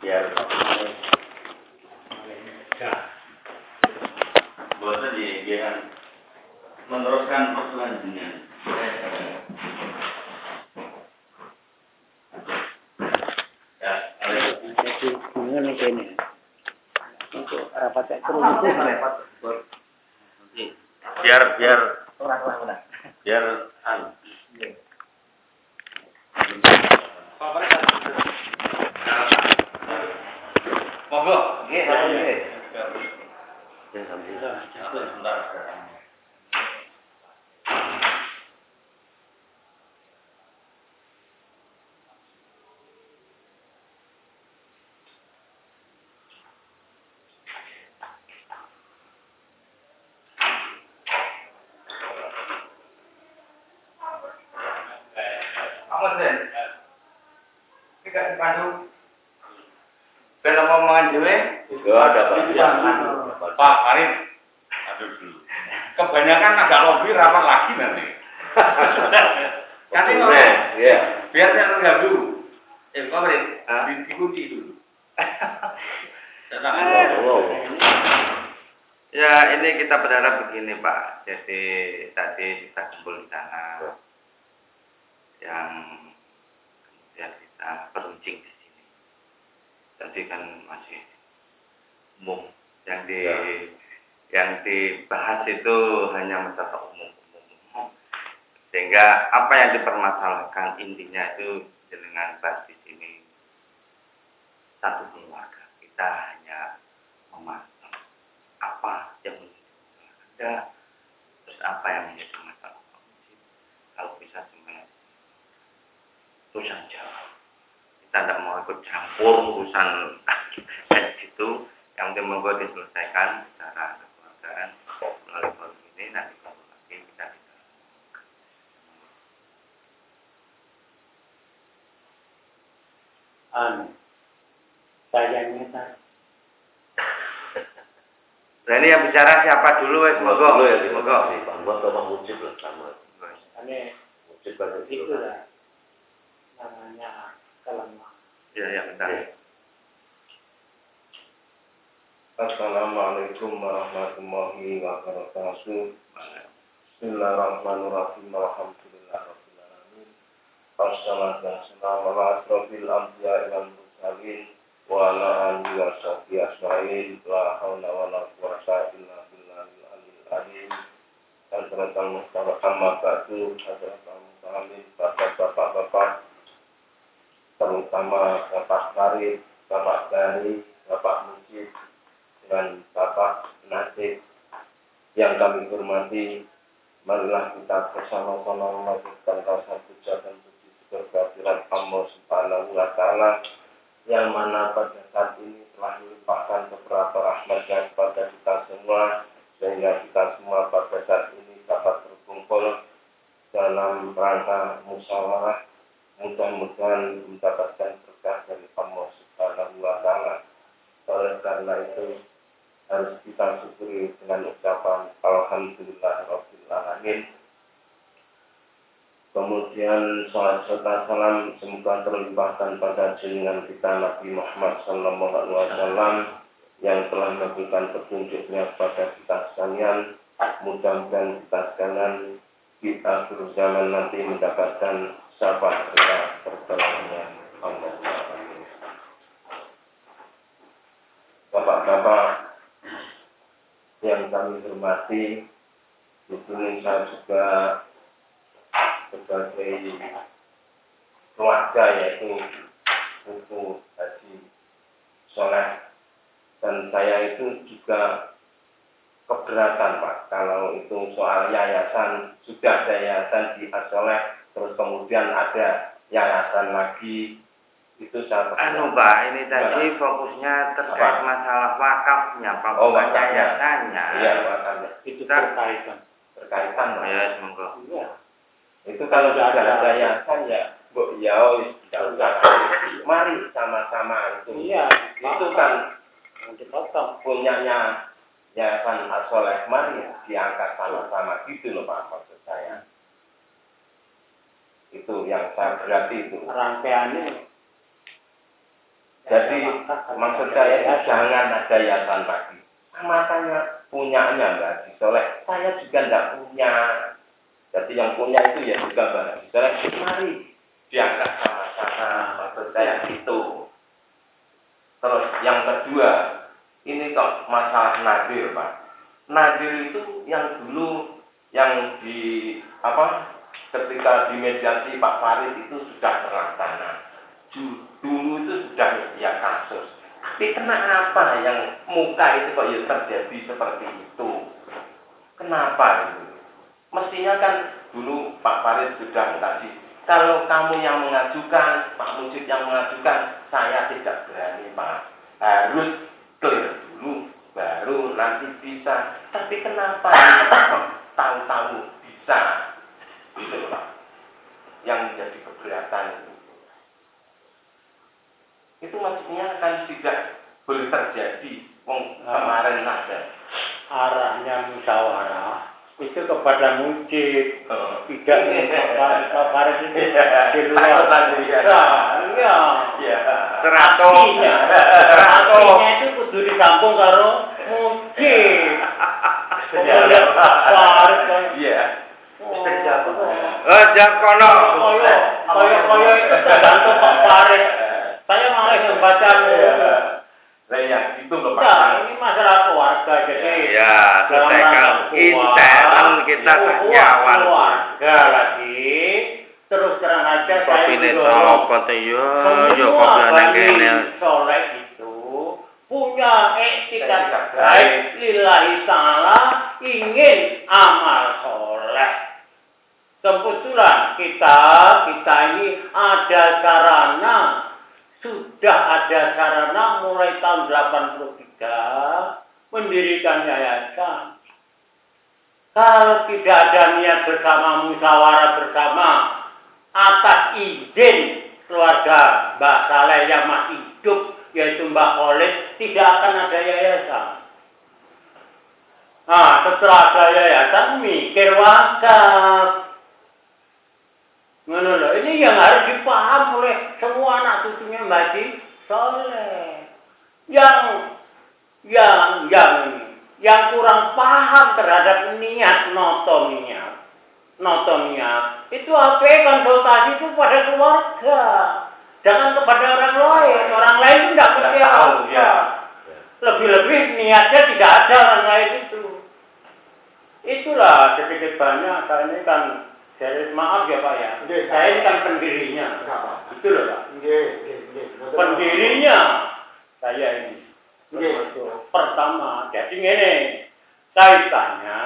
biar bosan dia kan meneruskan perselanjutnya. Ya, jadi gimana ini untuk rapat ekonomi itu rapat biar orang. monggo Nggih, sebentar. Pak Arif, aduh dulu. Kebanyakan agak lobby rapat lagi nanti. Nanti mau, ya. Biar saya terganggu. Pak Arif, dikunci dulu. Ya, ini kita berharap begini Pak. Jadi tadi kita kumpul di sana, yang kemudian kita peruncing di sini. Tadi kan masih umum. Yang dibahas itu hanya masalah umum. Sehingga apa yang dipermasalahkan intinya itu dengan bahas di sini satu keluarga. Kita hanya memasang apa yang menjadi masalah Anda, terus apa yang menjadi masalah Anda. Kalau bisa semuanya itu saja. Kita tidak mau ikut campur urusan kayak gitu. Yang penting monggo diselesaikan secara kekeluargaan melalui forum ini, nanti kalau lagi kita bisa. Sayangnya tak. Nah ini yang bicara siapa dulu wes monggo. Dulu ya, monggo. Buat Bapak Mujib lah sama. Ini Mujib kan itu lah namanya kelemah. Ya bentar. Assalamualaikum warahmatullahi wabarakatuh. Bismillahirrahmanirrahim. Alhamdulillahirabbil alamin. Wassalatu wassalamu ala asrofil anbiya'i wal mursalin wa ala alihi wa sahbihi ajmain. La haula wala quwwata illa billahil aliyyil azim. Hadratul Muhammad ba'du, hadratul muslimin, bapak-bapak, terutama Bapak Karib, Bapak Dari, Bapak Mujib, dan Bapak Nasib yang kami hormati, marilah kita bersama-sama memanjatkan rasa puja dan puji syukur kehadirat Allah Subhanahu wa Ta'ala yang mana pada saat ini telah melimpahkan beberapa rahmatnya kepada kita semua, sehingga kita semua pada saat ini dapat berkumpul dalam rangka musyawarah, mudah-mudahan mendapatkan berkah dari Allah Subhanahu wa Ta'ala. Oleh karena itu harus kita syukuri dengan ucapan Alhamdulillahirabbil alamin. Kemudian salat serta salam semoga terlimpahkan pada junjungan kita Nabi Muhammad sallallahu alaihi wasallam yang telah memberikan petunjuknya kepada kita sekalian. Mudah-mudahan kita sekalian di akhir zaman nanti mendapatkan syafaat pertolongan Allah. Bapak-bapak yang kami hormati, di sini saya juga sebagai keluarga yaitu Buku Haji Soleh, dan saya itu juga keberatan Pak kalau itu soal yayasan. Sudah ada yayasan di Soleh, terus kemudian ada yayasan lagi. Itu saya Pak, ini tadi fokusnya terkait masalah wakafnya, Pak, bukan yayasannya. Iya, wakafnya. Itu berkaitan. Ya, semoga. Iya. Itu kalau sudah ada yayasan ya, Bu, ya tidak usah. Mari sama-sama itu. Iya. Itu kan dipotong. punyanya yayasan As-Soleh, mari diangkat sama-sama gitu loh Pak, maksud saya. Itu yang saya berarti itu. Rangkaiannya Jadi maksud saya itu jangan ada yayasan lagi. Sama saya punyanya Mbak Haji Soleh, saya juga tidak punya. Jadi yang punya itu ya juga Mbak Haji Soleh. Mari diangkat sama-sama. Maksud saya itu. Terus yang kedua, ini kok masalah nadir Pak. Nadir itu yang dulu yang di ketika dimediasi Pak Farid itu sudah terlaksana. Dulu itu sudah ya kasus. Tapi kenapa yang muka itu kok ya terjadi seperti itu? Kenapa itu? Mestinya kan dulu Pak Farid sudah kasih. Kalau kamu yang mengajukan, Pak Mujib yang mengajukan, saya tidak berani Pak. Harus clear dulu, baru nanti bisa. Tapi kenapa tahu-tahu bisa? Itu Pak. Yang menjadi keberatan itu. Itu maksudnya kan tidak boleh terjadi. Kemarin saja. Arahnya musyawarah itu kepada Mujib, tidak Pak Farid itu di luar tadi. Ya. Artinya itu kudu disambung karo Mujib. Pak Farid kan. Iya. Jarkono. Kaya itu tergantung Pak Farid. Saya malah membaca Saya itu loh Pak. Ya, ini masalah keluarga jadi. Ya, selesaikan intern kita karyawan. Keluarga lagi. Terus terang aja saya Semua soleh itu punya etikat baik lillahi ta'ala, ingin amal soleh. Kebetulan kita ini ada sarana. Sudah ada sarana mulai tahun 83 mendirikan yayasan. Kalau tidak ada niat bersama, musyawarah bersama, atas izin keluarga Mbak Saleh yang masih hidup, yaitu Mbak Khalid, tidak akan ada yayasan. Nah, setelah ada yayasan, mikir wakaf. Ini yang harus dipaham oleh semua anak cucunya Mbak Haji Soleh. Yang kurang paham terhadap niat noto niat itu apa konsultasi itu pada keluarga, jangan kepada orang lain. Orang lain itu tidak ngerti apa. Lebih-lebih niatnya tidak ada orang lain itu. Itulah sedikit banyak saya ini kan. Jadi maaf ya Pak ya, saya ini kan pendirinya. Itu loh Pak. Pendirinya saya ini. Pertama, jadi ini kaitannya.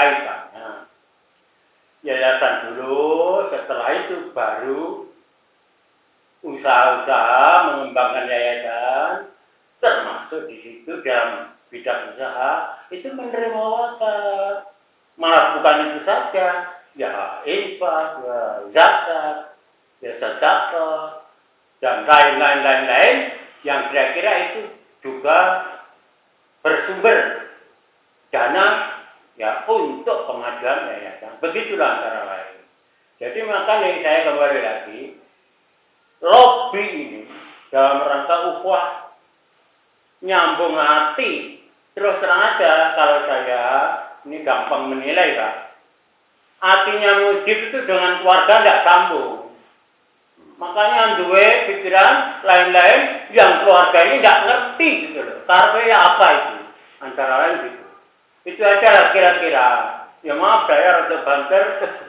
Yayasan dulu, setelah itu baru usaha-usaha mengembangkan yayasan, termasuk di situ dalam bidang usaha itu menerima wakaf. Malah bukan itu saja. Ya infak, ya zakat, ya sedekah, dan lain-lain yang kira-kira itu juga bersumber dana ya untuk pengajuan yayasan. Begitulah antara lain. Jadi makanya saya kembali lagi, lobby ini dalam rangka ukhuwah nyambung hati. Terus terang aja kalau saya ini gampang menilai Pak. Artinya Mujib itu dengan keluarga tidak sambung. Makanya dua pikiran lain-lain yang keluarga ini tidak ngerti gitu loh. Karena apa itu? Antara lain gitu. Itu aja lah kira-kira. Ya maaf saya rada banter.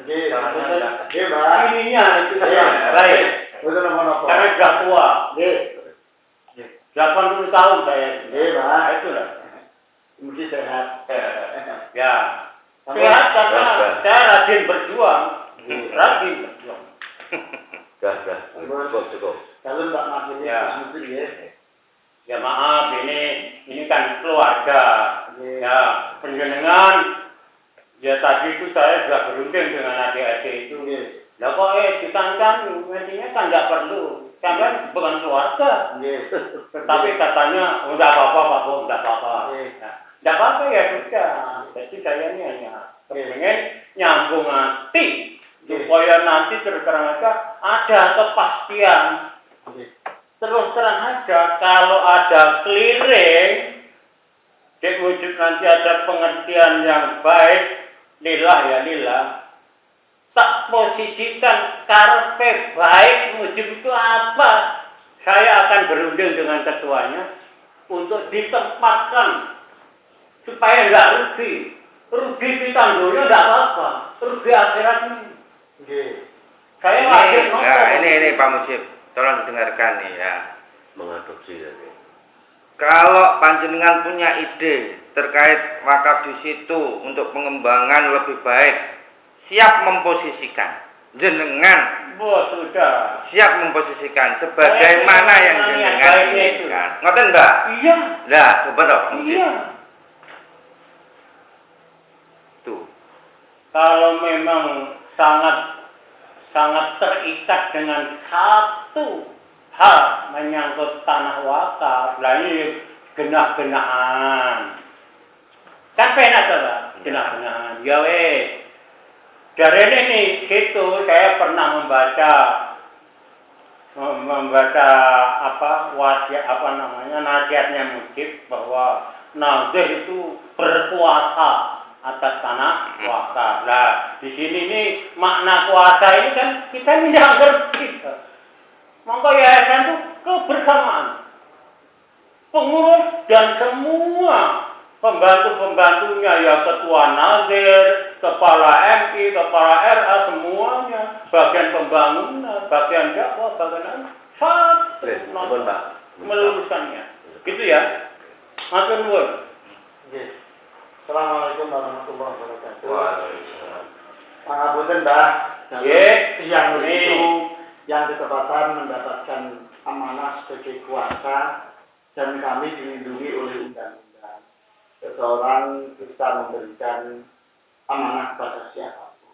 Ininya itu baik. Karena sudah tua. 80 tahun saya. Itulah. Mesti sehat. Ya. Sehat karena saya rajin berjuang. Cukup. Kalau Mbak Makin ya. Ya maaf ini kan keluarga. Ya penjenengan. Ya tadi itu saya sudah berunding dengan adik-adik itu. Lah kok dikankan, intinya kan nggak perlu. Sampai bukan keluarga. Tapi katanya udah apa-apa Pak Bu, udah apa-apa. Tidak apa-apa ya sudah. Jadi saya ini hanya pengen nyambung hati supaya nanti terus terang aja ada kepastian. terus terang aja kalau ada keliring, wujud nanti ada pengertian yang baik, lillah ya lillah. Tak posisikan karpe baik wujud itu apa? Saya akan berunding dengan ketuanya untuk ditempatkan supaya nggak rugi. Rugi kita dunia nggak apa-apa, rugi akhirat ini. Saya wajib ini Pak Mujib, tolong didengarkan nih ya. Mengadopsi tadi. Kalau panjenengan punya ide terkait wakaf di situ untuk pengembangan lebih baik, siap memposisikan. Jenengan sudah siap memposisikan sebagaimana yang jenengan inginkan. Ngoten Mbak? Iya. Lah, coba dong. Iya. Tuh. Kalau memang sangat terikat dengan satu hal menyangkut tanah wakaf, lah ini genah-genahan. Kan penak tuh, Pak? Genah-genahan. Ya weh. Dari ini gitu saya pernah membaca nasihatnya Mujib bahwa nazir itu berkuasa atas tanah wakaf. Nah, di sini nih makna kuasa ini kan kita tidak ngerti. Maka yayasan itu kebersamaan. Pengurus dan semua pembantu-pembantunya, ya ketua nazir, kepala MI, kepala RA, semuanya, bagian pembangunan, bagian dakwah, bagian satu meluruskannya. Gitu ya. Matur nuwun. Assalamualaikum warahmatullahi wabarakatuh. Waalaikumsalam. Pangapunten, Mbah. Siang itu yang ketepatan mendapatkan amanah sebagai kuasa dan kami dilindungi oleh undang-undang. Seseorang bisa memberikan amanah kepada siapapun.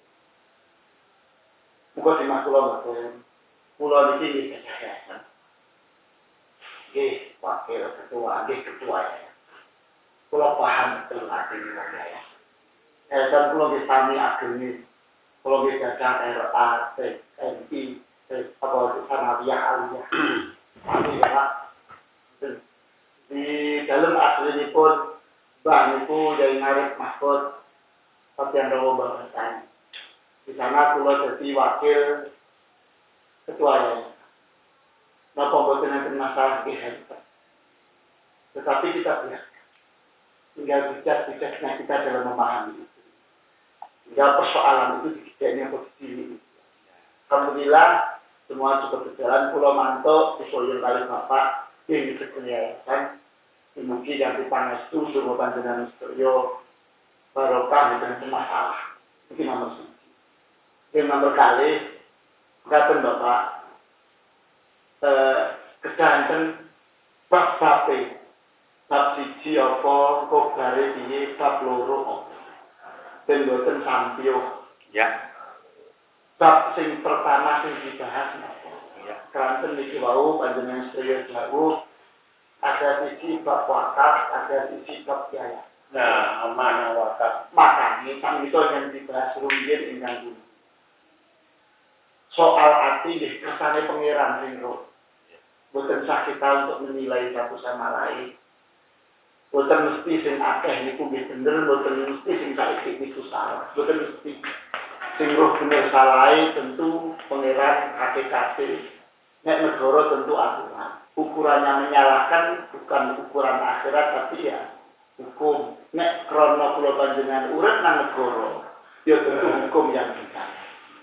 Muga dimaklum mboten. Kula niki nggih yayasan. Nggih, wakil ketua, nggih ketua ya. Kula paham betul artinya yayasan. Yayasan kula nggih sami ageng. Kula nggih gadah RA, TNI, apa Sanawiyah Aliyah. Kami ya Pak. Di dalam aslinipun Mbah niku Yai Arif Mahfud Satyan Rawa Bangsan. Di sana kula jadi wakil ketua yayasan. Napa mboten enten masalah nggih. Tetapi kita biarkan. Tinggal bijak-bijaknya kita dalam memahami itu. Tinggal persoalan itu dikidaknya posisi ini. Alhamdulillah semua cukup berjalan. Pulau Manto disoyong kali Bapak yang dikerjakan. Mungkin yang dipangestu semua panjenengan sedaya barokah dan masalah. Iki nomor 1. Yang nomor kali ngaten Bapak kedanten bab-babe bab siji apa kok gare piye bab loro apa ben boten sampyo Ya. bab sing pertama sing dibahas napa Ya. kanten niki wau panjenengan sedaya jauh ada siji bab wakaf ada siji bab yayasan. Nah, amanah wakaf. Makanya samito yang dibahas rumiyin ingkang punika soal ati nggih kersane pangeran sing roh. Boten sah kita untuk menilai satu sama lain. Boten mesti sing akeh niku nggih bener, boten mesti sing saiki niku salah. Boten mesti sing roh bener salahe tentu pangeran HKT. Nek negara tentu aturan. Ukurannya menyalahkan bukan ukuran akhirat tapi ya hukum. Nek krana kula panjenengan urip nang negara, ya tentu hukum yang bicara.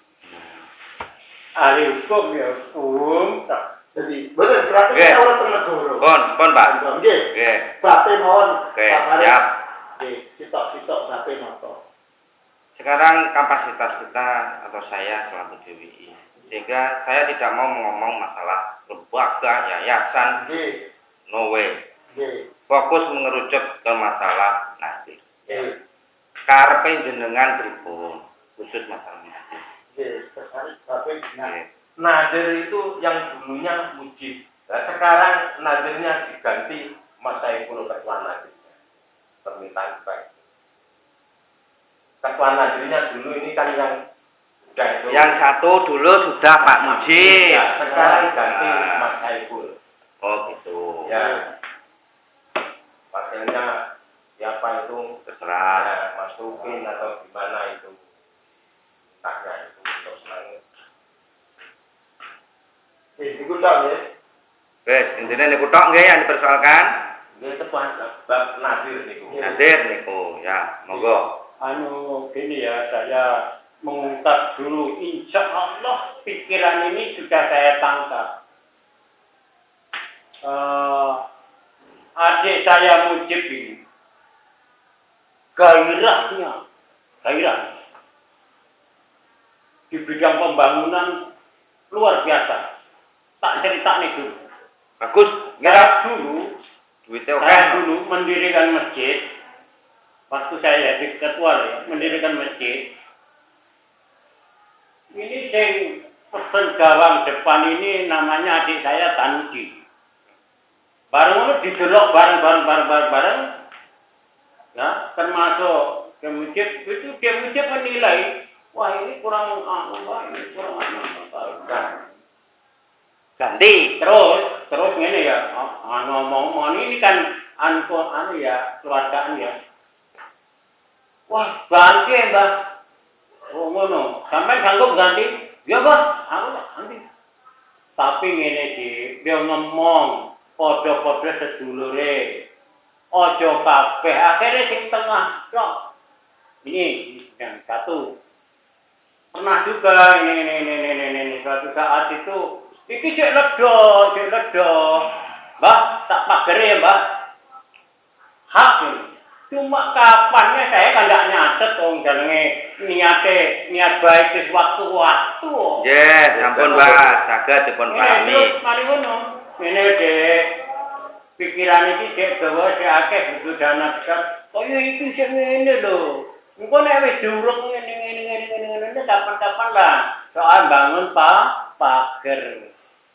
Ahli hukum ya hukum. Jadi, betul, berarti kita orang penegoro. Pon Pak. Nggih. Nggih. Bape mawon. Oke, siap. Nggih, sitok-sitok bape noto. Sekarang kapasitas kita atau saya selaku DWI, sehingga saya tidak mau ngomong masalah lembaga, yayasan, no way. Fokus mengerucut ke masalah nasib. Karepe jenengan pripun, khusus masalah nasib. Tertarik bape Nazir itu yang dulunya Mujib. Nah, sekarang nazirnya diganti Mas Saiful ketua nazirnya. Permintaan baik. Ketua nazirnya dulu ini kan yang Yang satu dulu sudah Pak Mujib. Ya, sekarang ganti Mas Saiful. Oh gitu. Ya, hasilnya siapa itu Terserah. ya, masukin atau gimana itu taknya itu terus nangis. Iku tak ya. Wes, intinya niku tok nggih yang dipersoalkan. Ini tepuan bab nadir niku. Nadir niku, ya, monggo. Gini ya, saya mengungkap dulu, insya Allah pikiran ini sudah saya tangkap. Adik saya Mujib ini, gairah di bidang pembangunan luar biasa. Tak cerita nih dulu. Bagus, Saya dulu duitnya oke. Saya dulu mendirikan masjid, waktu saya jadi ketua ya, mendirikan masjid. Ini yang pesen gawang depan ini namanya adik saya Tanudi. Bareng itu didelok bareng. Ya, termasuk ke masjid itu dia masjid menilai, wah ini kurang ini kurang Ganti. Terus ini ya, ngomong ini kan anu ya, keluargaan ya. Wah, ganti ya, Mbak. Oh, ngono. Sampai sanggup ganti? Ya, Mbak. Aku ganti. Tapi ngene sih, dia ngomong podo-podo sedulure. Ojo kabeh, akhirnya sing tengah. Kok. Ini yang satu. Pernah juga ini suatu saat itu iki cek ledo. Mbah, tak pagere ya, Mbah. Hak ini. Cuma kapannya saya kan enggak nyatet wong jenenge niat baik wis waktu-waktu. Nggih, sampun, Mbah, saged dipun pahami. Mari ngono. Ngene Dek. Pikiran iki cek dawa cek akeh butuh dana besar. Kaya iki sing ngene lho. Engko nek wis durung ngene kapan-kapan lah soal bangun pager.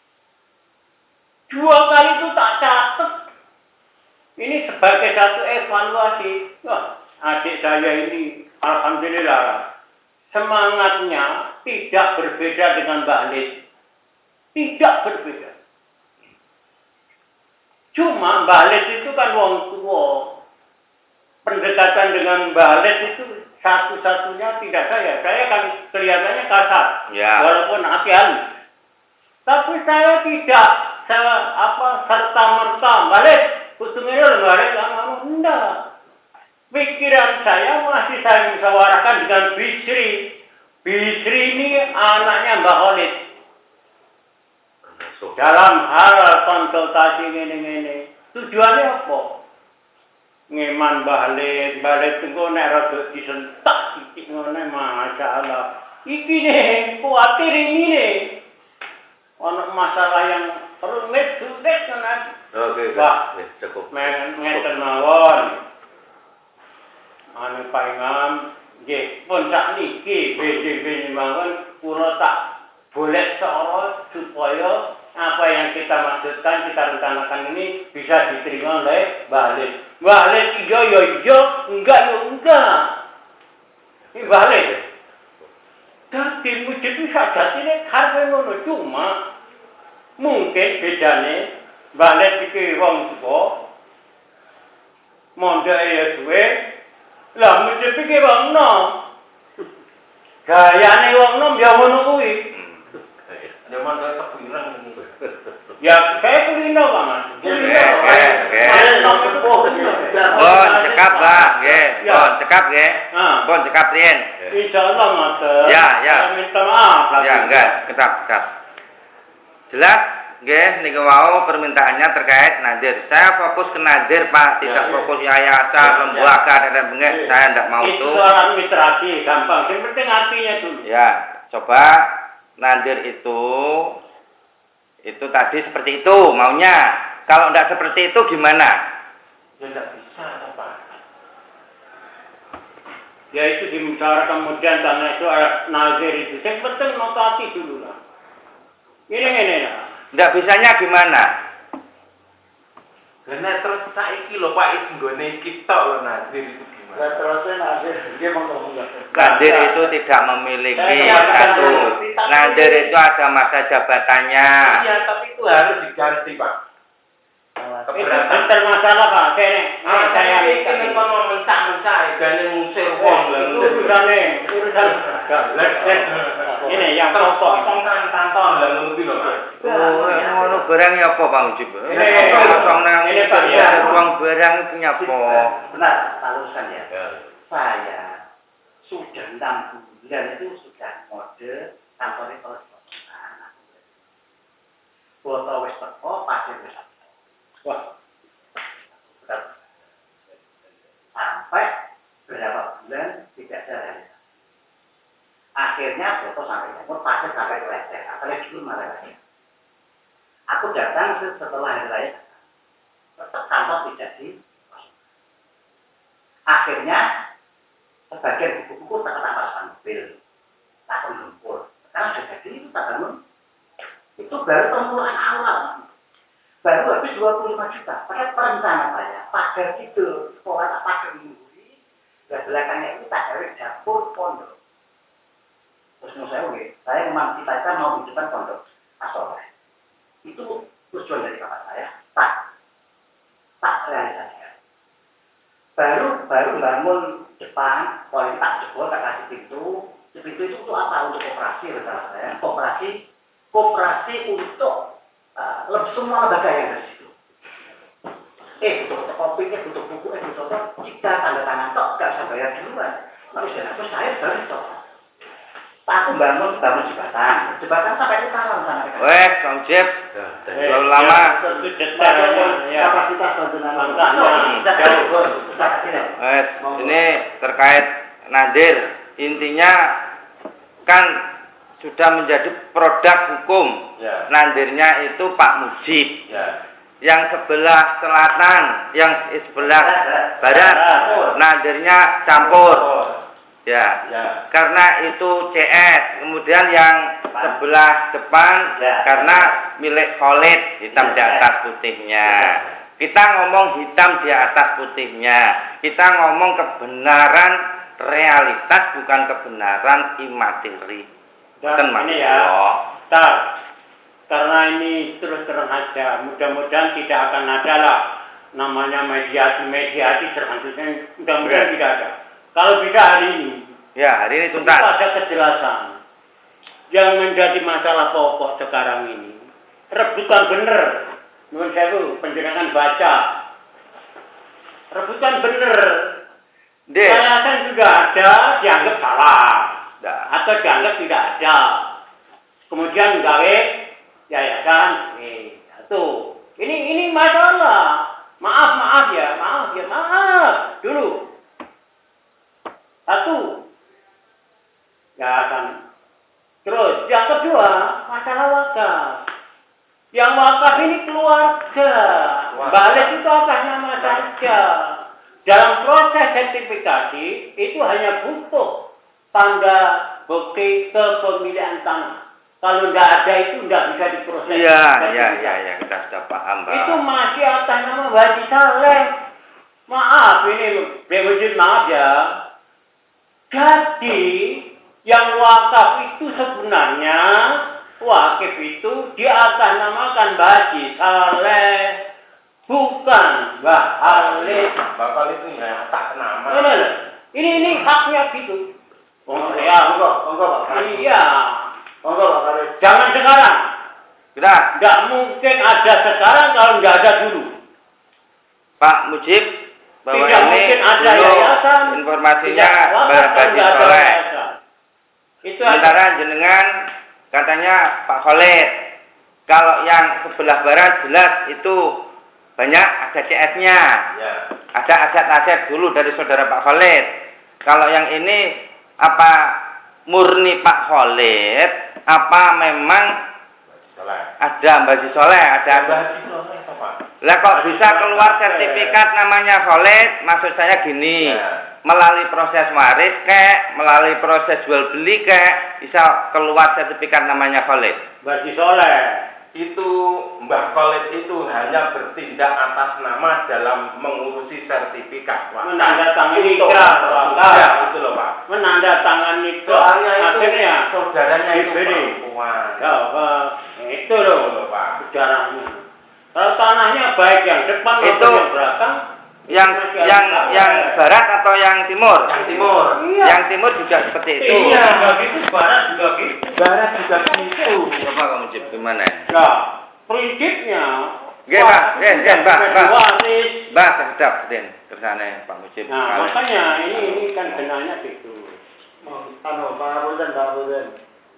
2 kali itu tak catat. Ini sebagai satu evaluasi. Wah, adik saya ini alhamdulillah semangatnya tidak berbeda dengan Mbah Lid. Tidak berbeda. Cuma Mbah Lid itu kan wong tua. Pendekatan dengan Mbah Lid itu satu-satunya tidak saya. Saya kan kelihatannya kasar. Ya. Walaupun hati halus. Tapi saya tidak serta-merta Mbah Lid. Kutungnya lembaran kamu enggak. Pikiran saya masih saya musyawarahkan dengan Bisri. Bisri ini anaknya Mbah Khalid. Dalam hal konsultasi ini. Tujuannya apa? Ngeman Mbah Khalid itu nek rada disentak titik ngene masyaallah. Iki nih kuatir ini nih. Ono masalah yang rumit sulit kan. Oke, Wah, cukup. ngeten mawon. Anu paingam nggih pun sak niki benjing mawon kula tak boleh cara supaya apa yang kita maksudkan, kita rencanakan ini bisa diterima oleh Mbah Lid. Mbah Lid iya ya iya, enggak ya enggak. Ini Mbah Lid. Dadi mujud itu sajatine karepe ngono cuma mungkin bedane Mbah Lid iki wong tuwa mondok ya duwe lah mujud iki wong nom gayane wong nom ya ngono kuwi Ya mangga kepiran ini. ya saya kulino Pak Mas Pun cekap, Pak, nggih. Pun cekap nggih. Pun cekap riyen. insyaallah Mas Ya. saya minta maaf Ya, enggak, ketap. Jelas, nggih, niku wau permintaannya terkait nadir. Saya fokus ke nadir, Pak, tidak fokus yayasan, lembaga dan bengek. Saya tidak mau itu. Itu soal administrasi, gampang. Yang penting artinya dulu. Ya, coba nadir itu tadi seperti itu maunya. Kalau tidak seperti itu gimana? Ya tidak bisa apa. Ya itu dimusyawarahkan kemudian karena itu nazir itu. Yang penting notasi dulu lah. Ini lah. Tidak bisanya gimana? Karena terus saiki lho Pak iki nggone kita lho nazir itu gimana? Lah terusnya nazir dia monggo. Nadir itu tidak memiliki satu. Nadir itu ada masa jabatannya. Iya, tapi itu harus diganti Pak. Keberatan. Termasalah Pak. Saya ini kono mencak-mencak gane ngusir wong lho. Itu urusan. Ini yang pokok. Kosongkan kantor lho ngono kuwi lho, Mas. Ngono barang ya apa Pak Ujib? Ini Pak ya. Uang barang itu nyapa? Benar, Pak luruskan ya. Saya sudah 6 bulan itu sudah mode kantornya kalau diposongan. Foto wis teko, pasir wis teko. Wah. Sampai berapa bulan tidak ada realisasi. Akhirnya foto sampai nyamuk, pasir sampai lecet. Akhirnya dulu malah lagi. Aku datang setelah hari raya. Tetap kantor tidak diposongan. Akhirnya sebagian buku-buku tak mobil, tak mengumpul. Sekarang sudah jadi itu tak bangun. Itu baru permulaan awal. Baru habis 25 juta. Padahal perencanaan saya, pagar itu, sekolah pagar mengguri, dan belakangnya itu tak ada dapur pondok. Terus menurut saya memang kita mau hidupkan pondok asoleh. Itu tujuan dari bapak saya, tak realisasikan. Baru bangun depan, kalau ini tak jebol, tak kasih pintu. Pintu itu untuk apa? Untuk koperasi, rencana saya. Koperasi untuk semua lembaga yang ada di situ. Butuh kopi, butuh buku, butuh apa? Jika tanda tangan tok, gak usah bayar duluan. Lalu saya baru tok. Aku bangun jembatan sampai utara sana. Weh, Kang Jeb. Terlalu lama. Kapasitas bantuan Ini terkait Nadir. Intinya kan sudah menjadi produk hukum. Ya. Nadirnya itu Pak Mujib. Ya. Yang sebelah selatan, yang sebelah barat, nadirnya campur. Ya. Karena itu CS. Kemudian yang sebelah depan karena milik Khalid, hitam di atas putihnya. Kita ngomong hitam di atas putihnya. Kita ngomong kebenaran realitas, bukan kebenaran imateri. Dan ini ya, karena ini terus terang aja, mudah-mudahan tidak akan ada lah namanya mediasi selanjutnya, mudah-mudahan tidak ada. Kalau bisa hari ini, hari ini tuntas. Itu ada kejelasan. Yang menjadi masalah pokok sekarang ini, rebutan bener. Menurut saya itu penjelasan baca. Rebutan bener. Yayasan juga ada, dianggap salah. Atau dianggap tidak ada. Kemudian gawe yayasan, ini masalah. Maaf ya. Dulu. Satu, yayasan. Terus, yang kedua, masalah wakaf. Yang wakaf ini keluarga. Balik itu atas nama saja. Dalam proses sertifikasi, itu hanya butuh tanda bukti kepemilikan tanah. Kalau tidak ada itu tidak bisa diproses. Iya, kita sudah paham, Pak. Itu masih atas nama Haji Saleh. Maaf, ini maaf ya. Jadi, yang wakaf itu sebenarnya, wakif itu diatasnamakan Haji Saleh. Bukan Mbah Khalid. Mbah Khalid itu ya tak nama. Ini haknya gitu. Monggo Pak. Iya. Monggo Pak Khalid. Jangan sekarang. Tidak mungkin ada sekarang kalau nggak ada dulu. Pak Mujib, bahwa tidak ini mungkin ada dulu yayasan. informasinya Mbah Haji Saleh. Sementara jenengan katanya Pak Khalid. Kalau yang sebelah barat jelas itu banyak ada CS-nya. Ya. Ada aset-aset dulu dari saudara Pak Khalid. Kalau yang ini apa murni Pak Khalid, apa memang ada Mbah Haji Saleh, ada Mbah Haji Saleh apa? Lah kok bisa keluar sertifikat namanya Khalid? Maksud saya gini, melalui proses waris melalui proses jual beli bisa keluar sertifikat namanya Khalid. Mbah Haji Saleh. Itu Mbah Khalid itu hanya bertindak atas nama dalam mengurusi sertifikat. Menandatangani ikrar. Ya, itu loh Pak. Menandatangani itu soalnya itu akhirnya saudaranya itu perempuan. Ya, itu loh Pak. sejarahnya. Kalau tanahnya baik yang depan Itu maupun yang belakang, yang barat atau yang timur? Yang timur. iya. Yang timur juga seperti itu. Iya, juga gitu, barat juga gitu. Barat juga gitu. Coba kamu Cip, gimana? Nah, prinsipnya Nggih, Pak. Nggih, Pak. waris. Mbak, sedap, Den. Tersane Pak Mujib. Nah, makanya ini kan benarnya gitu. Pak Buden.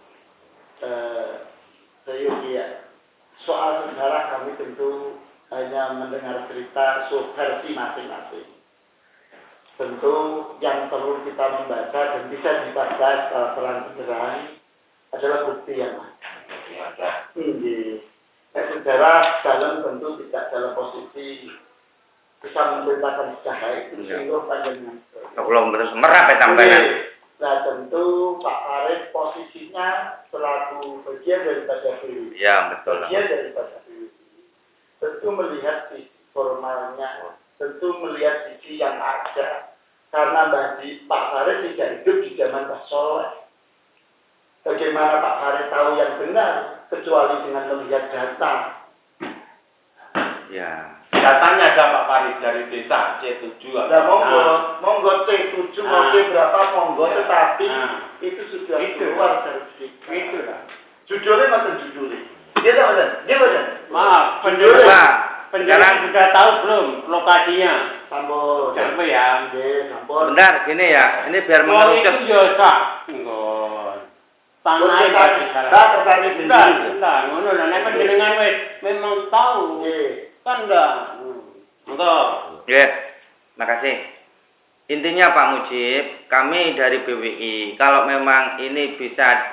Serius ya. Soal sejarah kami tentu hanya mendengar cerita versi masing-masing. Tentu yang perlu kita membaca dan bisa dibaca secara terang-terangan adalah bukti yang ada. Sejarah dalam tentu tidak dalam posisi bisa menceritakan sejarah itu sehingga panjangnya. Belum terus merap ya tambahnya. Nah tentu Pak Farid posisinya selaku bagian daripada PWI. Ya, betul. Bagian daripada PWI. Tentu melihat sisi formalnya, tentu melihat sisi yang ada. Karena bagi Pak Farid tidak hidup di zaman Pak Soleh. Bagaimana Pak Farid tahu yang benar kecuali dengan melihat data? Ya. Datanya ada Pak Farid dari desa C7. Nah, monggo C7 mau C berapa monggo, tetapi itu sudah keluar dari situ. Itu lah. Judulnya macam judulnya. Dia betul. Maaf, Pak, penjelasan sudah tahu belum lokasinya? Sampun. Sampai ya. Sampun. Bentar, gini ya. Ini biar mengerucut. Itu jasa. Enggak. Tanah itu Tak tersani sendiri. Enggak, ngono lah. Nek panjenengan wis memang tahu. Kan enggak. Enggak. Ya, makasih. Intinya Pak Mujib, kami dari BWI, kalau memang ini bisa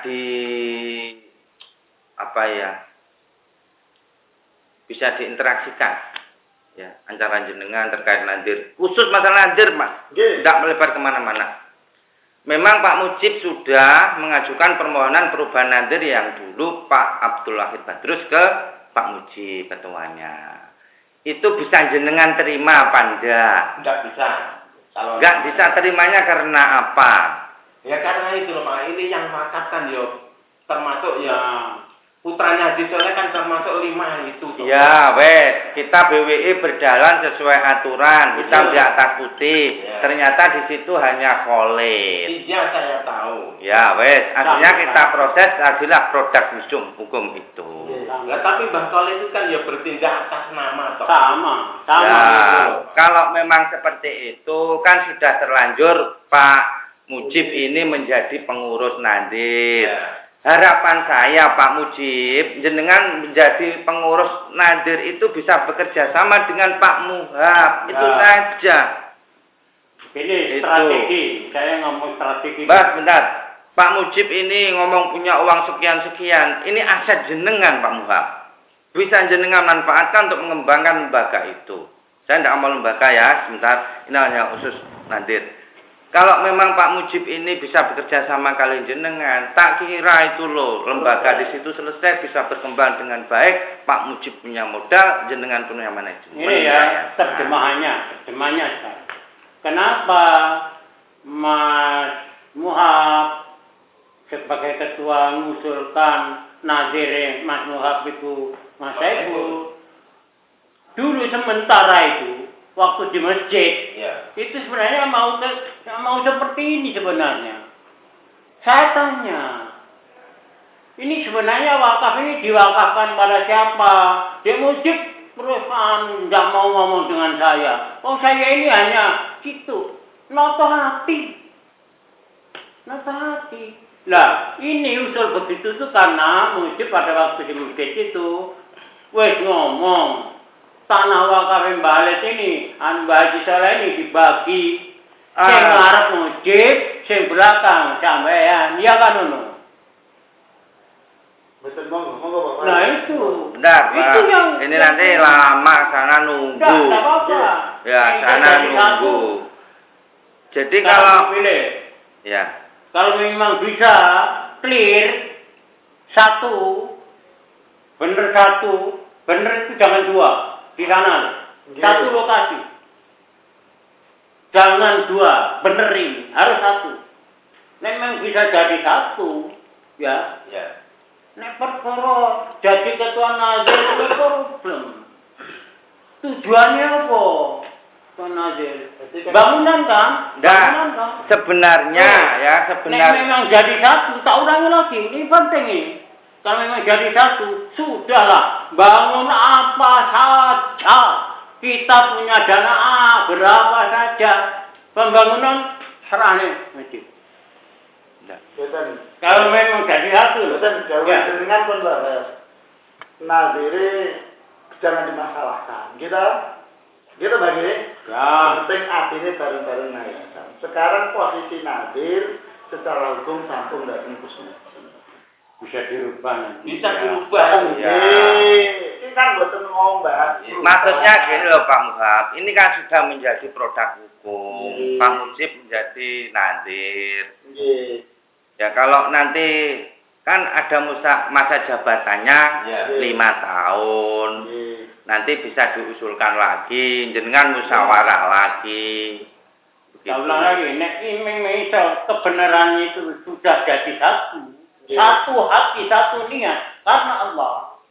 bisa diinteraksikan, ya, antara jenengan terkait nadir, khusus masalah nadir, Mas, tidak melebar kemana-mana. Memang Pak Mujib sudah mengajukan permohonan perubahan nadir yang dulu Pak Abdul Wahid Badrus ke Pak Mujib ketuanya. Itu bisa jenengan terima apa enggak? Enggak bisa. Kalau Enggak bisa terimanya karena apa? ya karena itu loh Pak, ini yang wakaf kan yo termasuk ya putranya di soalnya kan termasuk 5 itu. Ya, wes, kita BWI berjalan sesuai aturan, kita di atas putih. Ya. Ternyata di situ hanya kholid. Iya saya tahu. Ya, wes, artinya kita proses adalah produk hukum itu. Nah, tapi Bang Khalid itu kan ya bertindak atas nama toh. Sama. Ya, Gitu. kalau memang seperti itu kan sudah terlanjur Pak Mujib ini menjadi pengurus nadir. Ya. Harapan saya Pak Mujib, jenengan menjadi pengurus nadir itu bisa bekerja sama dengan Pak Muhab, itu saja. Ini strategi, saya ngomong strategi. Bentar. Pak Mujib ini ngomong punya uang sekian-sekian, ini aset jenengan Pak Muhab. Bisa jenengan manfaatkan untuk mengembangkan lembaga itu. Saya tidak mau lembaga ya, sebentar, ini hanya khusus nadir. Kalau memang Pak Mujib ini bisa bekerja sama kalian jenengan, tak kira itu loh, lembaga di situ selesai bisa berkembang dengan baik, Pak Mujib punya modal, jenengan punya manajemen. Ini ya, terjemahannya. Kenapa Mas Muhab sebagai ketua mengusulkan nadir Mas Muhab itu Mas Saiful? Dulu sementara itu waktu di masjid, itu sebenarnya mau seperti ini sebenarnya. Saya tanya, ini sebenarnya wakaf ini diwakafkan pada siapa? Dia Mujib terus nggak mau ngomong dengan saya. Oh saya ini hanya gitu, noto hati. Lah ini usul begitu tuh karena Mujib pada waktu di masjid itu wes ngomong. Tanah wakaf Mbah Halis ini, Mbah Haji Soleh ini dibagi. Sing ngarep Mujib, sing belakang sampean. Iya kan ngono? Betul monggo. Nah itu. Bentar, Pak. Itu yang ini nanti lama sana nunggu. Enggak apa-apa. Ya, sana nunggu. Jadi kalau pilih. ya. Kalau memang bisa clear satu, bener itu jangan 2. Di sana, satu lokasi. Jangan 2, benerin, harus 1. Memang bisa jadi 1, ya. Nek perkara jadi ketua nadir itu problem. Tujuannya apa? Nadir. Bangunan kan? Enggak. Bangunan kan? Sebenarnya ya, Nek sebenarnya memang jadi satu, tak ulangi lagi. Ini penting ini. Kalau memang jadi satu, sudahlah. Bangun apa saja. Kita punya dana berapa saja. Pembangunan serah nih. Betul. Kalau memang jadi satu. Betul. Kalau Ya. dengan pun nadire jangan dimasalahkan. Kita bagi. Ya. Penting artinya bareng-bareng yayasan. Sekarang posisi nadir secara hukum sampun datang ke sini. Bisa dirubah nanti. Bisa dirubah. Ya. Ini kan betul ngomong bahas. maksudnya gini loh Pak Muhab, ini kan sudah menjadi produk hukum. Pak Mujib menjadi nadir. Ya kalau nanti kan ada masa jabatannya Ya. 5 tahun. Nanti bisa diusulkan lagi, jenengan musyawarah lagi. Begitu. Tak ulang lagi. Nek ini kebenaran itu sudah jadi satu. Satu hati, satu niat. Karena Allah.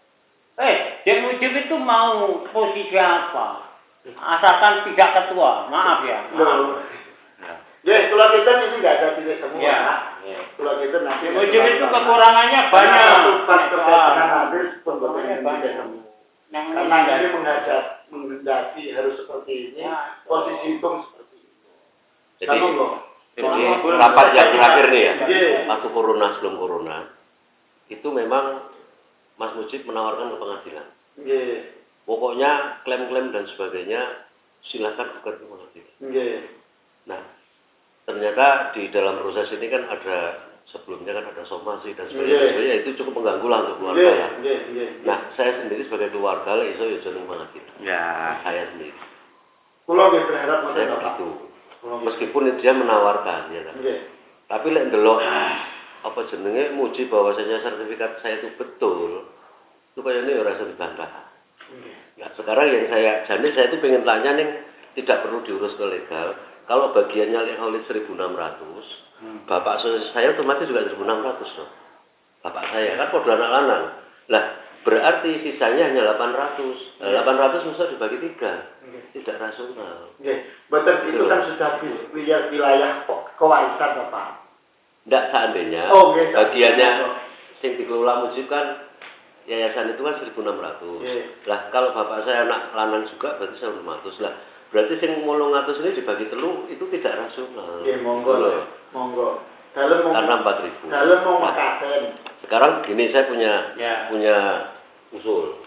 Dia Mujib itu mau posisi apa? Asalkan tidak ketua. Maaf ya. Maaf. Ya, kalau kita ini nggak ada titik temu. Ya. Kalau kita nanti. Dia Mujib itu kekurangannya banyak. Karena nadir pembangunan banyak. temu. Karena ini menghendaki harus seperti ini. Posisi hukum seperti ini. Jadi Jadi rapat yang terakhir nih ya, Iya. waktu corona sebelum corona, itu memang Mas Mujib menawarkan ke pengadilan. Pokoknya klaim-klaim dan sebagainya silakan gugat ke pengadilan. Nah, ternyata di dalam proses ini kan ada sebelumnya kan ada somasi dan sebagainya, itu cukup mengganggu lah untuk keluarga lah. Nah, saya sendiri sebagai keluarga iso ya jeneng pengadilan. Ya. Saya sendiri. Kulo nggih berharap Saya begitu. Meskipun dia menawarkan ya kan. Tapi lek ndelok apa jenenge muji bahwasanya sertifikat saya itu betul. Itu kayaknya ya rasa dibantah. Nah, sekarang yang saya itu pengen tanya nih, tidak perlu diurus ke legal. Kalau bagiannya oleh 1.600, bapak saya otomatis juga 1.600 loh. Bapak saya kan podo anak lanang. Lah, berarti sisanya hanya 800. 800 bisa dibagi 3. Tidak rasional. Betul, itu kan sudah wilayah kewarisan Bapak. Tidak seandainya bagiannya yang dikelola Mujib kan yayasan itu kan 1.600. Lah kalau bapak saya anak lanang juga berarti 1.500 lah. Berarti yang 800 ini dibagi telu itu tidak rasional. Monggo. Karena 4.000. Dalam mau makaten. Sekarang gini saya punya usul.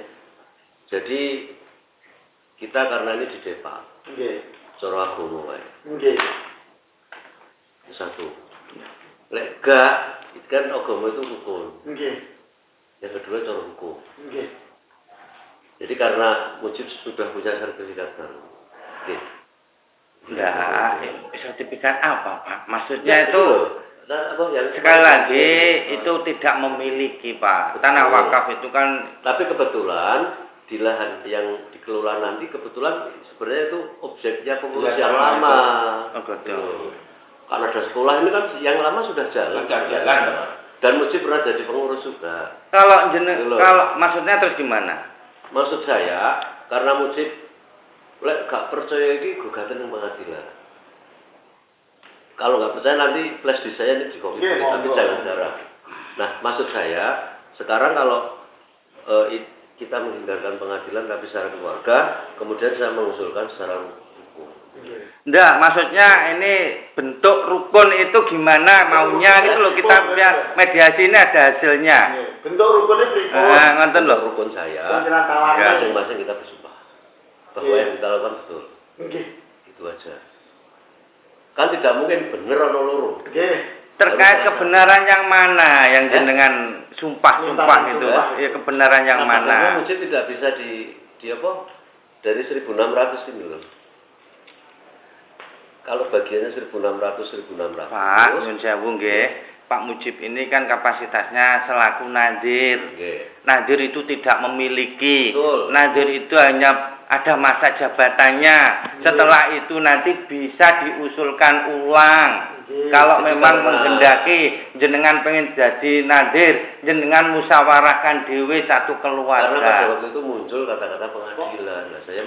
Jadi kita karena ini di Depak. Cara agama wae. Satu. Lek gak, kan agama itu hukum. Yang kedua cara hukum. Jadi karena Mujib sudah punya sertifikat baru. Nah, sertifikat apa Pak? Maksudnya itu yang sekali lagi itu tidak memiliki Pak. Tanah wakaf itu kan. Tapi kebetulan di lahan yang dikelola nanti kebetulan sebenarnya itu objeknya pengurus yang lama. Betul. Karena ada sekolah ini kan yang lama sudah jalan. Dan Mujib pernah jadi pengurus juga. Kalau maksudnya terus gimana? Maksud saya karena Mujib gak percaya ini gugatan yang pengadilan. Kalau nggak percaya nanti flash di saya ini di kopi, tapi jangan darah. Nah, maksud saya sekarang kalau kita menghindarkan pengadilan tapi secara keluarga, kemudian saya mengusulkan secara hukum. Enggak, maksudnya ini bentuk rukun itu gimana maunya gitu loh, kita biar mediasi ini ada hasilnya. Bentuk rukunnya berikut. Nah, ngonten loh rukun saya. Ya, masing-masing kita bersumpah bahwa yang kita lakukan betul. Itu aja. Kan tidak mungkin bener ono loro. Terkait kebenaran yang mana yang jenengan sumpah itu, ya kebenaran yang mana? Mujib tidak bisa di apa? Dari 1.600 ini loh. Kalau bagiannya 1.600. Pak, nyun sewu nggih. Pak Mujib ini kan kapasitasnya selaku nadir. Nadir itu tidak memiliki. Betul. Nadir itu hanya ada masa jabatannya. Setelah itu nanti bisa diusulkan ulang. Kalau memang menghendaki jenengan pengen jadi nadir, jenengan musyawarahkan dewe satu Karena pada keluarga. waktu itu muncul kata-kata pengadilan. Nah, saya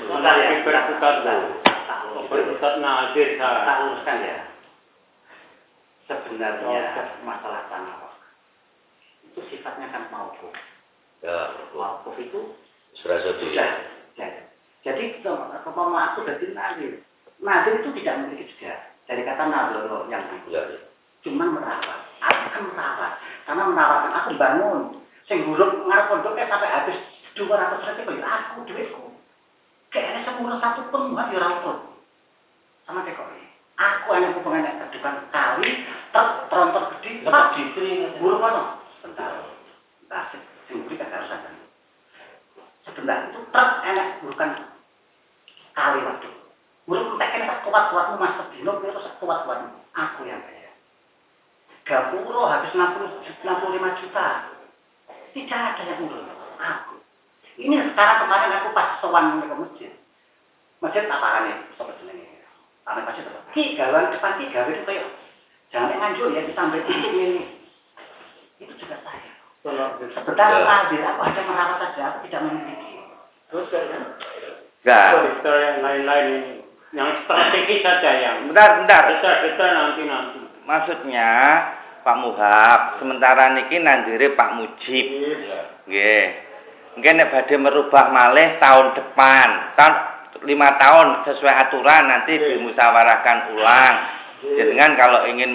berputar nadir Tak luruskan ya. Sebenarnya masalah tanah wakaf itu sifatnya kan mauquf. Ya, Mauquf itu serasa sudah. Jadi kalau aku jadi nadir, nadir itu tidak memiliki juga. Dari kata nadoro yang itu. ya. Cuman merawat. Aku kan merawat. Karena merawatkan aku bangun. Sing huruf ngarep pondoknya sampai habis 200 ribu ya aku duitku. Kayaknya semua satu pun nggak dirangkul. Sama tekoi. Aku enak hubungan enak kedukan kali terontor gede. Pak distri buruk mana? Sebentar. Nah, sing buri kan harus ada. Sebentar itu enak bukan kali waktu. Buruk tak kena kuat-kuatmu mas sedino itu kuat-kuatmu. Aku yang bayar. Gapuro habis 65 juta. Tidak ada yang urus. Aku. Ini sekarang kemarin aku pas sowan ke masjid. Masjid apaan sobat jenenge. Ame masjid apa? Ki gawan depan ki gawe itu kayak jangan nganjur ya disampai ini. Itu juga saya. Sebentar hadir aku hanya merawat saja, aku tidak memiliki. Terus kan? Enggak. yang lain-lain ini. Yang strategi saja yang Bentar. detail nanti. Maksudnya Pak Muhab, sementara niki nandire Pak Mujib. Nggih. Nggih nek badhe merubah malih tahun depan. Tahun 5 tahun sesuai aturan nanti dimusyawarahkan ulang. Jenengan kalau ingin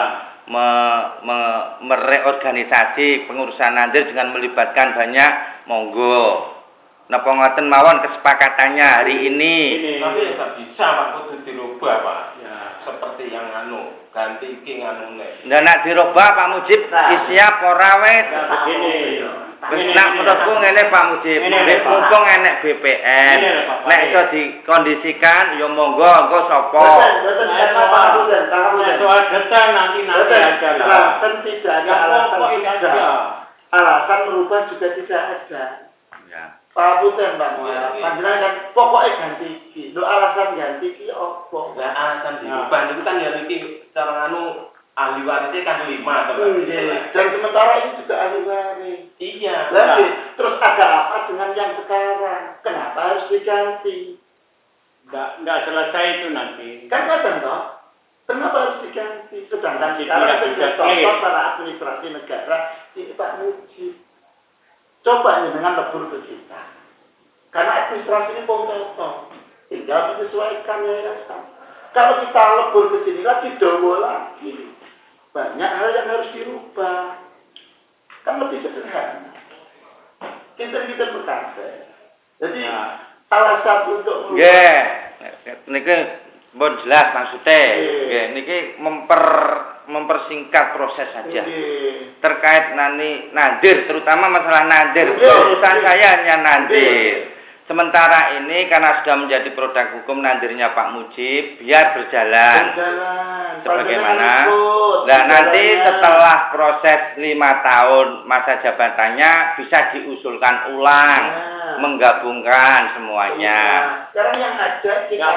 mereorganisasi pengurusan nadir dengan melibatkan banyak, monggo. Napa ngoten mawon kesepakatannya hari ini. Tapi nggak bisa Pak kudu dirubah Pak. Ya. Seperti yang ganti iki nganune. Lah nek dirubah Pak Mujib siap ora wis. Begini. Wis nak menurutku ngene Pak Mujib. Mumpung enek BPN. Nek iso dikondisikan ya monggo engko sapa. Soal detail nanti aja lah. Tidak ada alasan juga. Alasan merubah juga tidak ada. Ya. Pak Puten Pak Panjenengan kan pokoknya ganti iki. Lho alasan ganti iki opo? Lah alasan dirubah itu kan ya iki cara ahli warisnya kan 5 teman. Dan sementara ini juga ahli waris. Iya. Lagi terus ada apa dengan yang sekarang? Kenapa harus diganti? Nggak selesai itu nanti. Kan kadang toh. Kenapa harus diganti? Sedangkan Tidak sekarang bisa sudah clear. contoh para administrasi negara ini Pak Mujib. Coba dengan lebur ke kita. Karena administrasi ini potong. Tinggal menyesuaikan yayasan. Kalau kita lebur ke sini lagi, dowo lagi. Banyak hal yang harus dirubah. Kan lebih sederhana. Kita berkata. Jadi salah satu untuk merubah. Nggih. Niki pun jelas maksudnya. Nggih, niki mempersingkat proses saja. Terkait nadir, terutama masalah nadir. Urusan saya hanya nadir. Sementara ini karena sudah menjadi produk hukum nadirnya Pak Mujib, biar berjalan. Sebagaimana. Nah nanti setelah proses 5 tahun masa jabatannya bisa diusulkan ulang, menggabungkan semuanya. Sekarang yang ada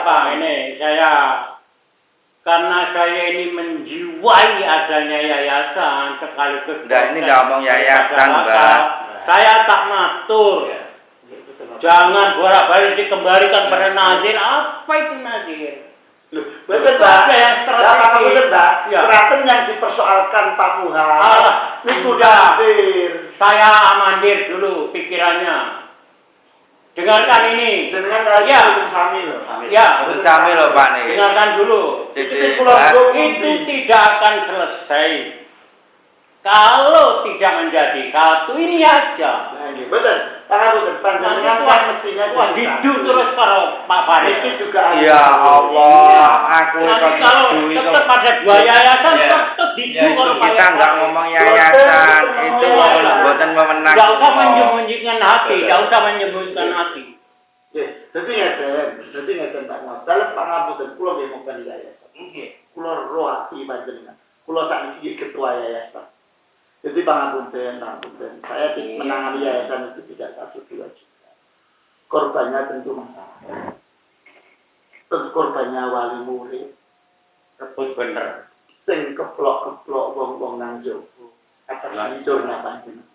karena saya ini menjiwai adanya yayasan sekaligus. Nah ini nggak ngomong yayasan, Mbak. Saya tak matur. Jangan bolak-balik dikembalikan pada nazir. Apa itu nazir? Betul Pak. Strategi yang dipersoalkan Pak Muhab. Ini sudah hadir. Saya amandir dulu pikirannya. Dengarkan ini. Dengan raja Samil. Ya, bersama loh Pak nih. Dengarkan dulu. Itu tidak akan selesai kalau tidak menjadi kartu ini aja. Betul. Panjangan mestinya hidup terus para Pak Farid. Itu juga. Ya Allah, aku kalau tetap pada dua yayasan tetap hidup kalau kita nggak ngomong yayasan itu buatan pemenang. Nggak usah menyembunyikan hati, nggak usah menyembunyikan hati. Jadi ngeten Pak Mas. Dalam pangapunten kula nggih mboten yayasan. Nggih, kula roati panjenengan. Kula sakniki ketua yayasan. Jadi pangapunten. Saya menangani yayasan itu tidak 1-2 juta. korbannya tentu masyarakat. Terus korbannya wali murid. Rebut bener. Sing keplok-keplok wong-wong nang jowo. Atas hancurnya panjenengan.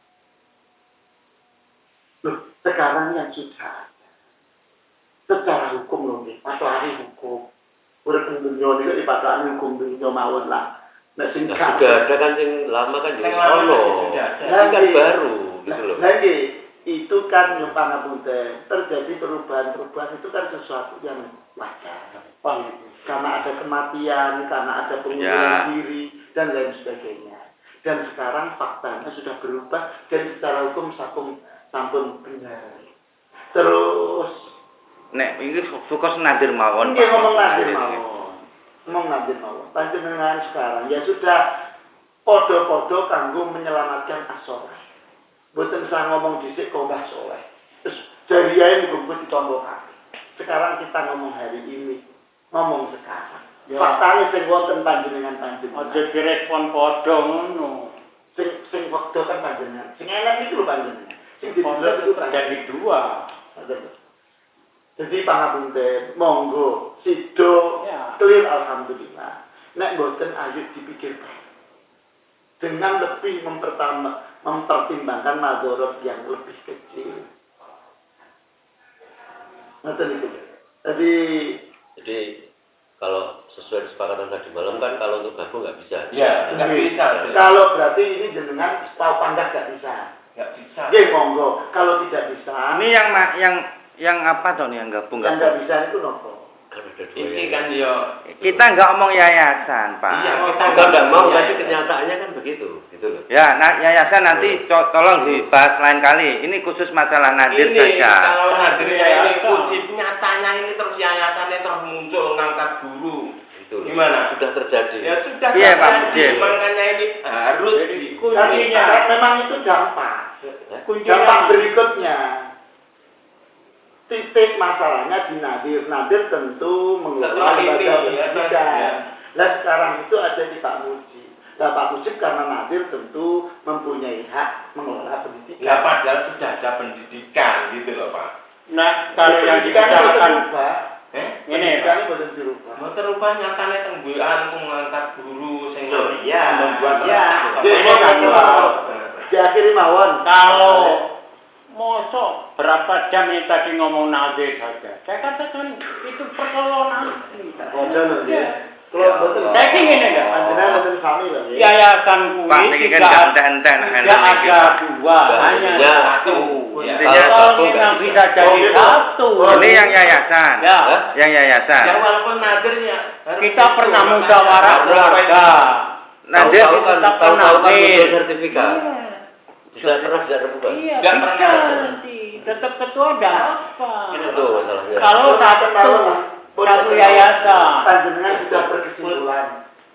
Loh, sekarang yang sudah ada. Secara hukum loh, patuhi hukum. Urip ing dunya niku dipatuhi hukum dunya mawon lah. Nek sing sudah ada kan sing lama kan juga ono. Ini kan baru gitu loh. Lagi itu kan yang pangapunten terjadi perubahan-perubahan itu kan sesuatu yang wajar. Karena ada kematian, karena ada pengunduran diri dan lain sebagainya. Dan sekarang faktanya sudah berubah dan secara hukum sampun benar. Terus nek iki fokus nadir mawon. Nggih ngomong nadir mawon. Ngomong nadir mawon. Panjenengan sekarang ya sudah podo-podo kanggo menyelamatkan as-soleh. Mboten usah ngomong dhisik kok Mbah Soleh. Terus jariyae muga ditombokaken. Sekarang kita ngomong hari ini. Ngomong sekarang. Ya. Faktane sing wonten panjenengan. Aja direspon padha ngono. Sing wektu kan panjenengan. Sing elek iki lho panjenengan. Sing didelok itu jadi dua. Jadi pangapunten, monggo sido clear alhamdulillah. Nek mboten ayo dipikirkan. Dengan lebih mempertimbangkan madorot yang lebih kecil. Ngoten itu. Jadi kalau sesuai kesepakatan tadi malam kan kalau untuk gabung nggak bisa. Ya, nggak bisa. Kalau berarti ini jenengan tahu pandang nggak bisa. Nggak bisa. Oke, monggo. Kalau tidak bisa. Ini yang apa toh nih yang gabung? Yang nggak bisa itu nopo. Kan ada dua Ini kan yo. Kita nggak omong yayasan, Pak. Iya, kita nggak mau, tapi kenyataannya kan begitu, gitu loh. Ya, yayasan nanti tolong dibahas lain kali. Ini khusus masalah nadir ini, saja. Kalau nadirnya ini kutip nyatanya ini terus yayasannya terus muncul ngangkat guru. Itu gimana? Sudah terjadi. Ya sudah Iya, Pak terjadi. Mujib. Makanya ini harus Kuncinya memang itu dampak. Dampak berikutnya. Titik masalahnya di nadir. Nadir tentu mengelola lembaga pendidikan. Nah sekarang itu ada di Pak Mujib. Nah Pak Mujib karena nadir tentu mempunyai hak mengelola pendidikan. Ya padahal sudah ada pendidikan gitu loh Pak. Nah kalau yang dibicarakan ini kan boleh dirubah. Mau terubah nyatanya tengguan mengangkat guru sing membuat diakhiri mawon. Kalau mosok berapa jam ini tadi ngomong nadir saja. Saya katakan itu pertolongan. Saya ingin enggak? Yayasan kuwi tidak ada dua, hanya satu. Kalau memang bisa jadi satu. Ini yang yayasan. Ya. Yang yayasan. Ya walaupun nadirnya kita pernah musyawarah keluarga. Nadir tetap nadir. Sertifikat. Tidak pernah tidak terbuka. Iya, Nggak bisa pernah. nanti. Tetap ketua ada apa? Itu masalahnya. Kalau satu yayasan. Panjenengan sudah berkesimpulan.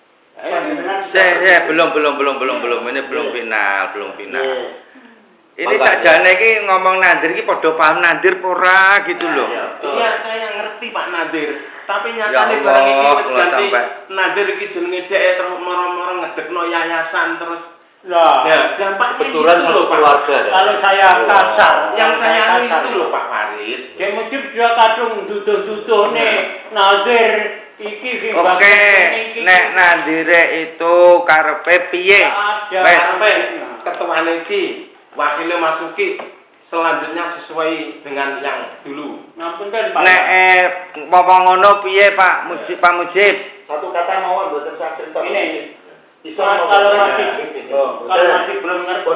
Saya belum. Ini belum final. Ini Makanya. sakjane iki ngomong nadir iki padha paham nadir ora gitu loh. Iya, saya ngerti Pak Nadir. Tapi Ya nyatane Allah, barang iki wis kalau ganti sampai. Nadir iki jenenge dhek terus moro-moro ngedekno yayasan terus. Nah, Ya, dampaknya Kebetulan itu satu loh Pak. keluarga. kan? kalau saya kasar, Yang saya anu kasar. itu loh Pak Faris. Dia mesti dia kadung duduh-duduh nih nazir iki sing Oke, nek nadire itu karepe piye? Wes. Sampai ketuane iki wakilnya masuki selanjutnya sesuai dengan yang dulu. Ngapunten Pak. Nek ngomong ngono piye Pak Mujib? Satu kata mawon boten sak cerita. Ini. Iso Kalau masih belum ngerti.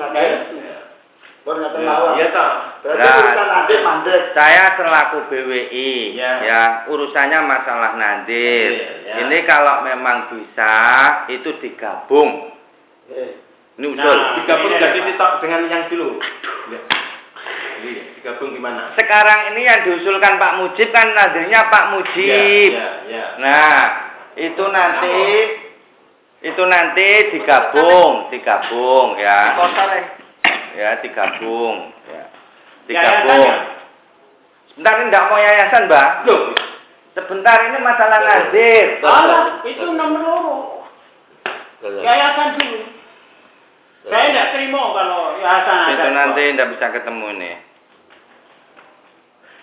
Iya toh. Berarti Nah, urusan nadir mandek. Saya selaku BWI, Ya. ya urusannya masalah nadir. Ya. Ini kalau memang bisa itu digabung. Ini usul. Nah, Digabung ini jadi ada, Pak. ditok dengan yang dulu. Iya, digabung gimana? Sekarang ini yang diusulkan Pak Mujib kan nadirnya Pak Mujib. Ya. Nah, itu nanti digabung ya. Ya, digabung. Yayasan ya? Sebentar ini enggak mau yayasan, Mbak. Loh, Sebentar ini masalah nadir. Alah, itu nomor 2. Yayasan dulu. Saya tidak terima kalau yayasan ada. Itu nanti enggak bisa ketemu ini.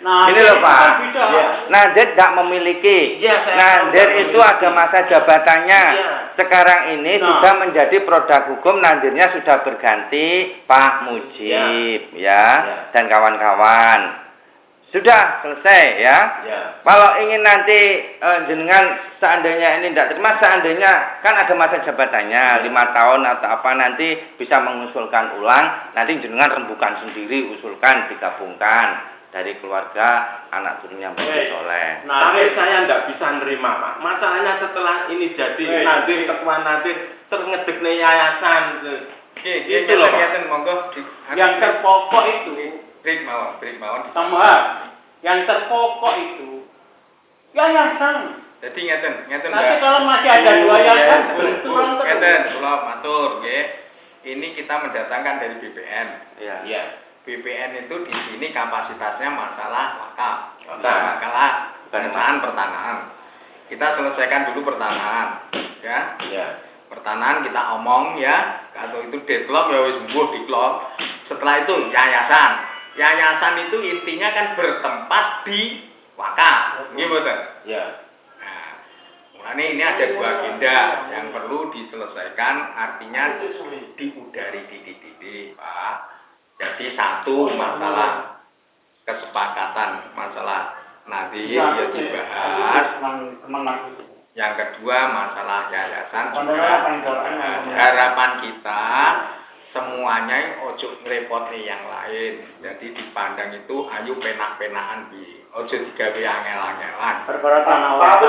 Nah, ini loh Pak. Ya. Nadir tidak memiliki. Ya, Nadir itu ada masa jabatannya. Ya. Sekarang ini sudah menjadi produk hukum. Nadirnya sudah berganti Pak Mujib, ya. Dan kawan-kawan. Sudah selesai ya. Kalau ingin nanti jenengan seandainya ini tidak terima, seandainya kan ada masa jabatannya 5 tahun atau apa, nanti bisa mengusulkan ulang. Nanti jenengan rembukan sendiri, usulkan digabungkan dari keluarga anak turun yang baik soleh. Tapi saya tidak bisa nerima Pak. Masalahnya setelah ini jadi nadir, ketua nadir, terngedeknya yayasan. Itu loh. Yang terpokok itu Break mawon. sama yang terpokok itu yayasan. Jadi ngeten Nanti kalau masih ada dua yayasan benturan terus. Ngeten, kula matur nggih. Ini kita mendatangkan dari BPN. Iya. BPN itu di sini kapasitasnya masalah wakaf. Masalah pengesahan pertanahan. Kita selesaikan dulu pertanahan, ya. Pertanahan kita omong ya, atau itu deadlock ya wis mbuh deadlock. Setelah itu yayasan. Yayasan itu intinya kan bertempat di wakaf. Nggih mboten? Ya. Nah, mulane ini ada 2 agenda yang perlu diselesaikan, artinya diudari titik-titik, Pak. Jadi satu masalah kesepakatan masalah nanti ya dibahas. Yang kedua masalah yayasan juga dibahas. Harapan kita semuanya ojo ngerepot nih yang lain. Jadi dipandang itu ayo penak-penakan bi. Ojo digawe angel-angelan. Perkara tanah.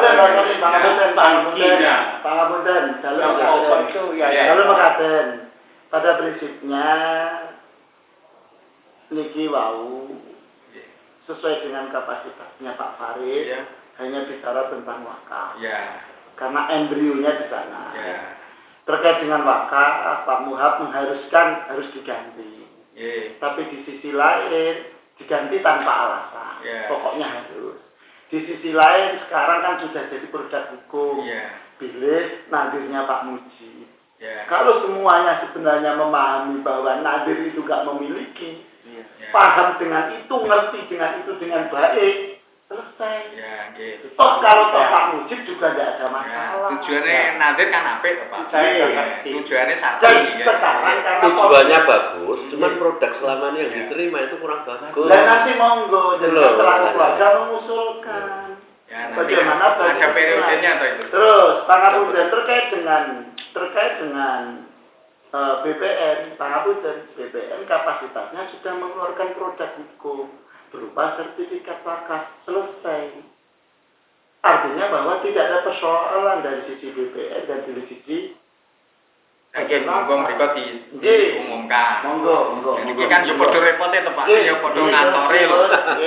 Pangapunten, jalur mekaten. Pada prinsipnya niki wau sesuai dengan kapasitasnya Pak Farid hanya bicara tentang wakaf. Karena embrionya di sana. Terkait dengan wakaf, Pak Muhab mengharuskan harus diganti. Tapi di sisi lain diganti tanpa alasan. Pokoknya harus. Di sisi lain sekarang kan sudah jadi produk hukum. Pilih nadirnya Pak Mujib. Kalau semuanya sebenarnya memahami bahwa nadir itu gak memiliki, paham dengan itu, ngerti dengan itu dengan baik, selesai. Kalau Pak Mujib juga tidak ada masalah. Tujuannya nadir kan apik Pak. Tujuannya satu. Sekarang karena tujuannya bagus, cuman produk selama ini yang diterima itu kurang bagus. Dan nanti monggo, jadi setelah keluarga mengusulkan. Bagaimana ada periodenya atau itu? Terus, pangapunten terkait dengan BPN, pangapunten BPN kapasitasnya sudah mengeluarkan produk hukum berupa sertifikat wakaf, selesai. Artinya bahwa tidak ada persoalan dari sisi BPN dan dari sisi monggo mereka diumumkan. Monggo. Ini kan yo padha repote to Pak, yo padha ngantore lho.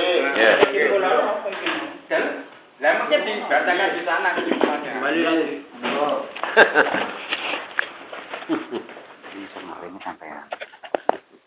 Lah mungkin dibacakan di sana kesimpulannya. Kembali lagi. Ini sampai